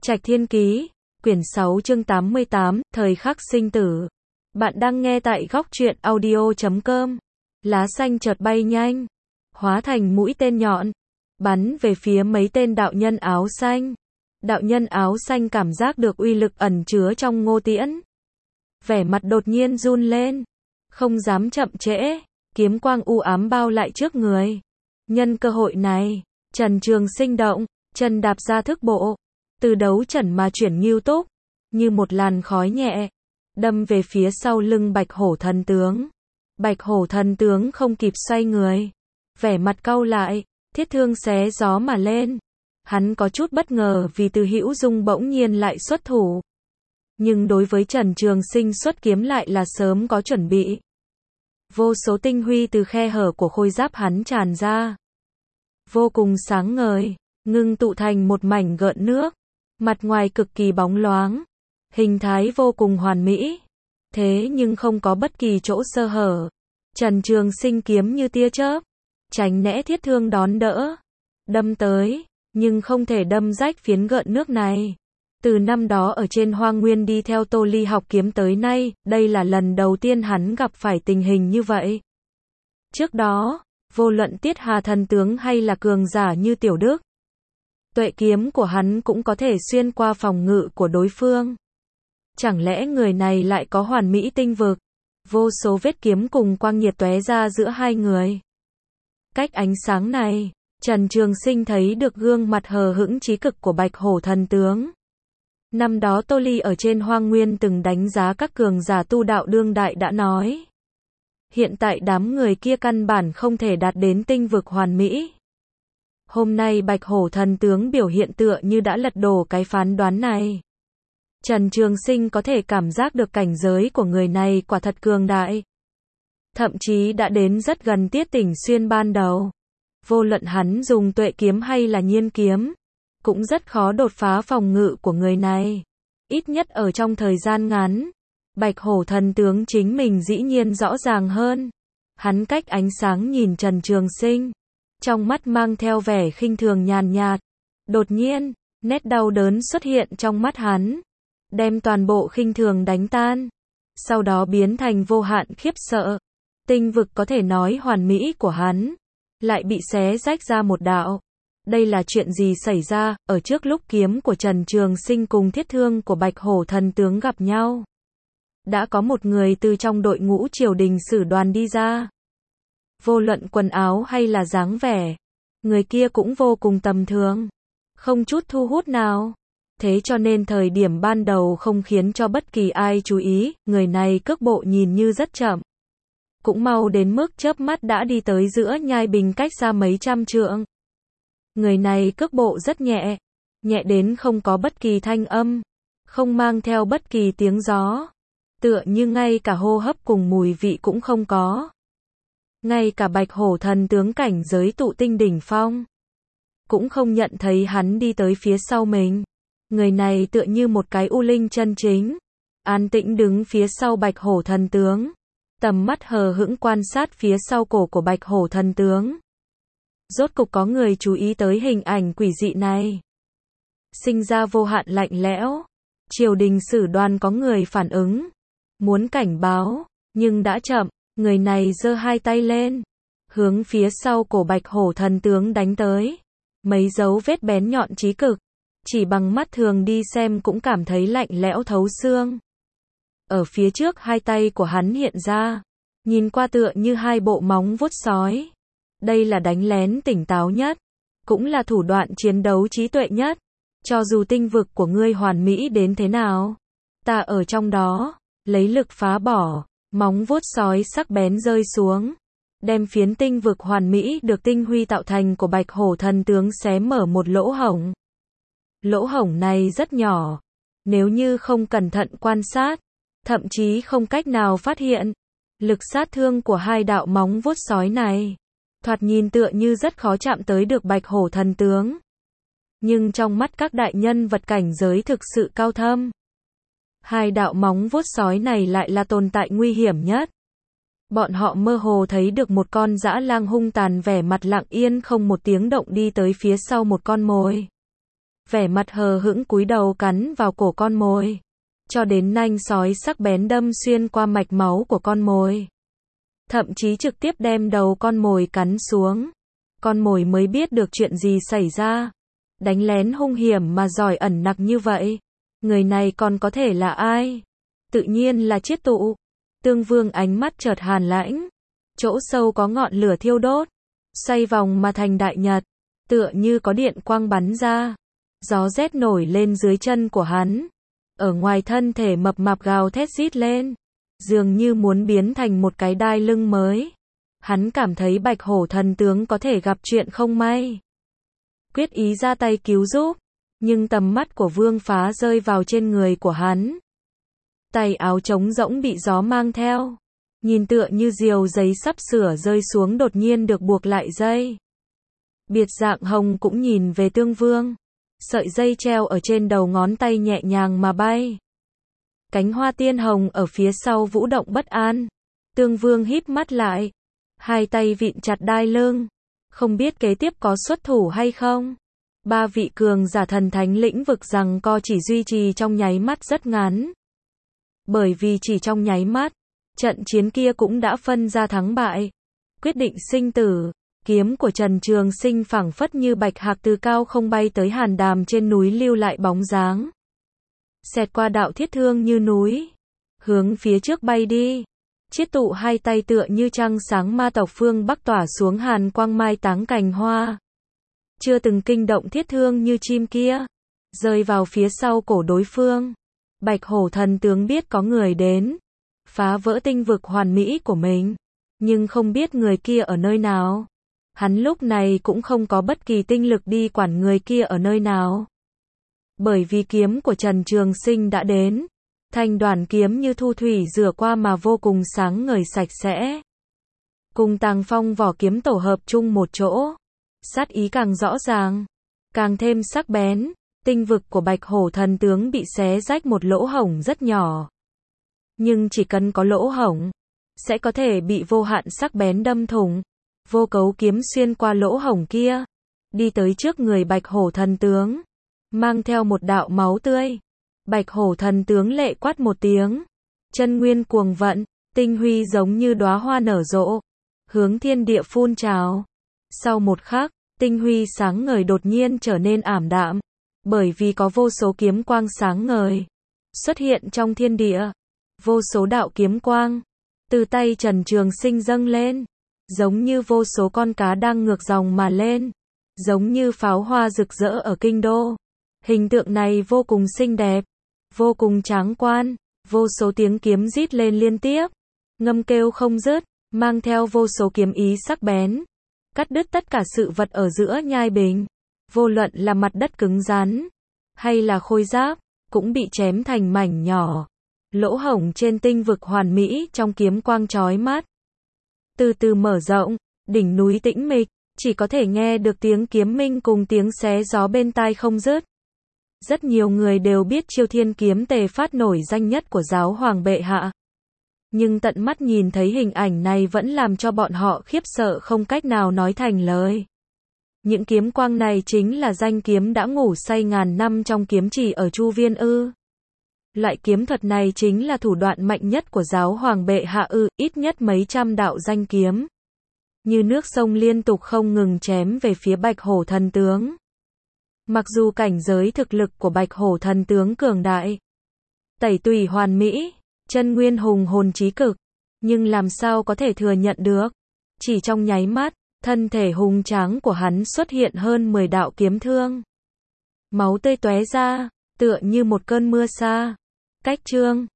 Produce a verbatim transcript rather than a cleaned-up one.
Trạch Thiên Ký, quyển sáu chương tám mươi tám, thời khắc sinh tử. Bạn đang nghe tại góc truyện audio chấm com. Lá xanh chợt bay nhanh, hóa thành mũi tên nhọn, bắn về phía mấy tên đạo nhân áo xanh. Đạo nhân áo xanh cảm giác được uy lực ẩn chứa trong ngô tiễn. Vẻ mặt đột nhiên run lên, không dám chậm trễ, kiếm quang u ám bao lại trước người. Nhân cơ hội này, Trần Trường Sinh động, chân đạp ra thức bộ, từ đấu trần mà chuyển ngưu túc, như một làn khói nhẹ, đâm về phía sau lưng Bạch Hổ thần tướng. Bạch Hổ thần tướng không kịp xoay người, vẻ mặt cau lại, thiết thương xé gió mà lên. Hắn có chút bất ngờ vì Từ Hữu Dung bỗng nhiên lại xuất thủ. Nhưng đối với Trần Trường Sinh xuất kiếm lại là sớm có chuẩn bị. Vô số tinh huy từ khe hở của khôi giáp hắn tràn ra, vô cùng sáng ngời, ngưng tụ thành một mảnh gợn nước, mặt ngoài cực kỳ bóng loáng, hình thái vô cùng hoàn mỹ, thế nhưng không có bất kỳ chỗ sơ hở. Trần Trường Sinh kiếm như tia chớp, tránh né thiết thương đón đỡ, đâm tới, nhưng không thể đâm rách phiến gợn nước này. Từ năm đó ở trên Hoang Nguyên đi theo Tô Ly học kiếm tới nay, đây là lần đầu tiên hắn gặp phải tình hình như vậy. Trước đó, vô luận Tiết Hà thần tướng hay là cường giả như Tiểu Đức, tuệ kiếm của hắn cũng có thể xuyên qua phòng ngự của đối phương. Chẳng lẽ người này lại có hoàn mỹ tinh vực? Vô số vết kiếm cùng quang nhiệt tóe ra giữa hai người. Cách ánh sáng này, Trần Trường Sinh thấy được gương mặt hờ hững chí cực của Bạch Hổ thần tướng. Năm đó Tô Ly ở trên Hoang Nguyên từng đánh giá các cường giả tu đạo đương đại đã nói. Hiện tại đám người kia căn bản không thể đạt đến tinh vực hoàn mỹ. Hôm nay Bạch Hổ thần tướng biểu hiện tựa như đã lật đổ cái phán đoán này. Trần Trường Sinh có thể cảm giác được cảnh giới của người này quả thật cường đại. Thậm chí đã đến rất gần Tiết Tỉnh Xuyên ban đầu. Vô luận hắn dùng tuệ kiếm hay là nhiên kiếm, cũng rất khó đột phá phòng ngự của người này. Ít nhất ở trong thời gian ngắn, Bạch Hổ thần tướng chính mình dĩ nhiên rõ ràng hơn. Hắn cách ánh sáng nhìn Trần Trường Sinh, trong mắt mang theo vẻ khinh thường nhàn nhạt. Đột nhiên, nét đau đớn xuất hiện trong mắt hắn, đem toàn bộ khinh thường đánh tan, sau đó biến thành vô hạn khiếp sợ. Tinh vực có thể nói hoàn mỹ của hắn, lại bị xé rách ra một đạo. Đây là chuyện gì xảy ra? Ở trước lúc kiếm của Trần Trường Sinh cùng thiết thương của Bạch Hổ thần tướng gặp nhau, đã có một người từ trong đội ngũ triều đình sử đoàn đi ra. Vô luận quần áo hay là dáng vẻ, người kia cũng vô cùng tầm thường, không chút thu hút nào. Thế cho nên thời điểm ban đầu không khiến cho bất kỳ ai chú ý, người này cước bộ nhìn như rất chậm, cũng mau đến mức chớp mắt đã đi tới giữa nhai bình cách xa mấy trăm trượng. Người này cước bộ rất nhẹ, nhẹ đến không có bất kỳ thanh âm, không mang theo bất kỳ tiếng gió, tựa như ngay cả hô hấp cùng mùi vị cũng không có. Ngay cả Bạch Hổ thần tướng cảnh giới tụ tinh đỉnh phong, cũng không nhận thấy hắn đi tới phía sau mình. Người này tựa như một cái u linh chân chính, an tĩnh đứng phía sau Bạch Hổ thần tướng, tầm mắt hờ hững quan sát phía sau cổ của Bạch Hổ thần tướng. Rốt cục có người chú ý tới hình ảnh quỷ dị này, sinh ra vô hạn lạnh lẽo. Triều đình sử đoàn có người phản ứng, muốn cảnh báo, nhưng đã chậm. Người này giơ hai tay lên, hướng phía sau cổ Bạch Hổ thần tướng đánh tới. Mấy dấu vết bén nhọn chí cực, chỉ bằng mắt thường đi xem cũng cảm thấy lạnh lẽo thấu xương. Ở phía trước hai tay của hắn hiện ra, nhìn qua tựa như hai bộ móng vuốt sói. Đây là đánh lén tỉnh táo nhất, cũng là thủ đoạn chiến đấu trí tuệ nhất. Cho dù tinh vực của ngươi hoàn mỹ đến thế nào, ta ở trong đó, lấy lực phá bỏ. Móng vuốt sói sắc bén rơi xuống, đem phiến tinh vực hoàn mỹ được tinh huy tạo thành của Bạch Hổ thần tướng xé mở một lỗ hổng. Lỗ hổng này rất nhỏ, nếu như không cẩn thận quan sát, thậm chí không cách nào phát hiện. Lực sát thương của hai đạo móng vuốt sói này, thoạt nhìn tựa như rất khó chạm tới được Bạch Hổ thần tướng. Nhưng trong mắt các đại nhân vật cảnh giới thực sự cao thâm, hai đạo móng vuốt sói này lại là tồn tại nguy hiểm nhất. Bọn họ mơ hồ thấy được một con dã lang hung tàn vẻ mặt lặng yên không một tiếng động đi tới phía sau một con mồi. vẻ mặt hờ hững cúi đầu cắn vào cổ con mồi, cho đến nanh sói sắc bén đâm xuyên qua mạch máu của con mồi. Thậm chí trực tiếp đem đầu con mồi cắn xuống. Con mồi mới biết được chuyện gì xảy ra. Đánh lén hung hiểm mà giỏi ẩn nặc như vậy. Người này còn có thể là ai? Tự nhiên là Chiết Tụ. Tương Vương ánh mắt chợt hàn lãnh. Chỗ sâu có ngọn lửa thiêu đốt. Xoay vòng mà thành đại nhật. Tựa như có điện quang bắn ra. Gió rét nổi lên dưới chân của hắn. Ở ngoài thân thể mập mạp gào thét rít lên. Dường như muốn biến thành một cái đai lưng mới. Hắn cảm thấy Bạch Hổ thần tướng có thể gặp chuyện không may. Quyết ý ra tay cứu giúp. Nhưng tầm mắt của Vương Phá rơi vào trên người của hắn. Tay áo trống rỗng bị gió mang theo. Nhìn tựa như diều giấy sắp sửa rơi xuống đột nhiên được buộc lại dây. Biệt Dạng Hồng cũng nhìn về Tương Vương. Sợi dây treo ở trên đầu ngón tay nhẹ nhàng mà bay. Cánh hoa tiên hồng ở phía sau vũ động bất an. Tương Vương híp mắt lại. Hai tay vịn chặt đai lưng. Không biết kế tiếp có xuất thủ hay không. Ba vị cường giả thần thánh lĩnh vực rằng co chỉ duy trì trong nháy mắt rất ngắn. Bởi vì chỉ trong nháy mắt, trận chiến kia cũng đã phân ra thắng bại. Quyết định sinh tử. Kiếm của Trần Trường Sinh phảng phất như bạch hạc từ cao không bay tới hàn đàm trên núi lưu lại bóng dáng. Xẹt qua đạo thiết thương như núi. Hướng phía trước bay đi. Chiết Tụ hai tay tựa như trăng sáng ma tộc phương Bắc tỏa xuống hàn quang mai táng cành hoa. Chưa từng kinh động thiết thương như chim kia. Rơi vào phía sau cổ đối phương. Bạch Hổ thần tướng biết có người đến. Phá vỡ tinh vực hoàn mỹ của mình. Nhưng không biết người kia ở nơi nào. Hắn lúc này cũng không có bất kỳ tinh lực đi quản người kia ở nơi nào. Bởi vì kiếm của Trần Trường Sinh đã đến. Thanh đoàn kiếm như thu thủy rửa qua mà vô cùng sáng ngời sạch sẽ. Cùng Tàng Phong vỏ kiếm tổ hợp chung một chỗ. Sát ý càng rõ ràng. Càng thêm sắc bén. Tinh vực của Bạch Hổ thần tướng bị xé rách một lỗ hổng rất nhỏ. Nhưng chỉ cần có lỗ hổng. Sẽ có thể bị vô hạn sắc bén đâm thủng. Vô cấu kiếm xuyên qua lỗ hổng kia. Đi tới trước người Bạch Hổ thần tướng. Mang theo một đạo máu tươi. Bạch Hổ thần tướng lệ quát một tiếng. Chân nguyên cuồng vận. Tinh huy giống như đóa hoa nở rộ. Hướng thiên địa phun trào. Sau một khắc, tinh huy sáng ngời đột nhiên trở nên ảm đạm. Bởi vì có vô số kiếm quang sáng ngời. Xuất hiện trong thiên địa. Vô số đạo kiếm quang. Từ tay Trần Trường Sinh dâng lên. Giống như vô số con cá đang ngược dòng mà lên. Giống như pháo hoa rực rỡ ở kinh đô. Hình tượng này vô cùng xinh đẹp. Vô cùng tráng quan. Vô số tiếng kiếm rít lên liên tiếp. Ngâm kêu không dứt. Mang theo vô số kiếm ý sắc bén. Cắt đứt tất cả sự vật ở giữa nhai bình. Vô luận là mặt đất cứng rắn. Hay là khôi giáp. Cũng bị chém thành mảnh nhỏ. Lỗ hổng trên tinh vực hoàn mỹ trong kiếm quang chói mắt. Từ từ mở rộng. Đỉnh núi tĩnh mịch. Chỉ có thể nghe được tiếng kiếm minh cùng tiếng xé gió bên tai không dứt. Rất nhiều người đều biết Chiêu Thiên kiếm tề phát nổi danh nhất của giáo hoàng bệ hạ. Nhưng tận mắt nhìn thấy hình ảnh này vẫn làm cho bọn họ khiếp sợ không cách nào nói thành lời. Những kiếm quang này chính là danh kiếm đã ngủ say ngàn năm trong kiếm chỉ ở Chu Viên ư. Loại kiếm thuật này chính là thủ đoạn mạnh nhất của giáo hoàng bệ hạ ư, ít nhất mấy trăm đạo danh kiếm. Như nước sông liên tục không ngừng chém về phía Bạch Hổ thần tướng. Mặc dù cảnh giới thực lực của Bạch Hổ thần tướng cường đại, tẩy tùy hoàn mỹ, chân nguyên hùng hồn chí cực, nhưng làm sao có thể thừa nhận được. Chỉ trong nháy mắt, thân thể hùng tráng của hắn xuất hiện hơn mười đạo kiếm thương. Máu tươi tóe ra, tựa như một cơn mưa sa. Cách chương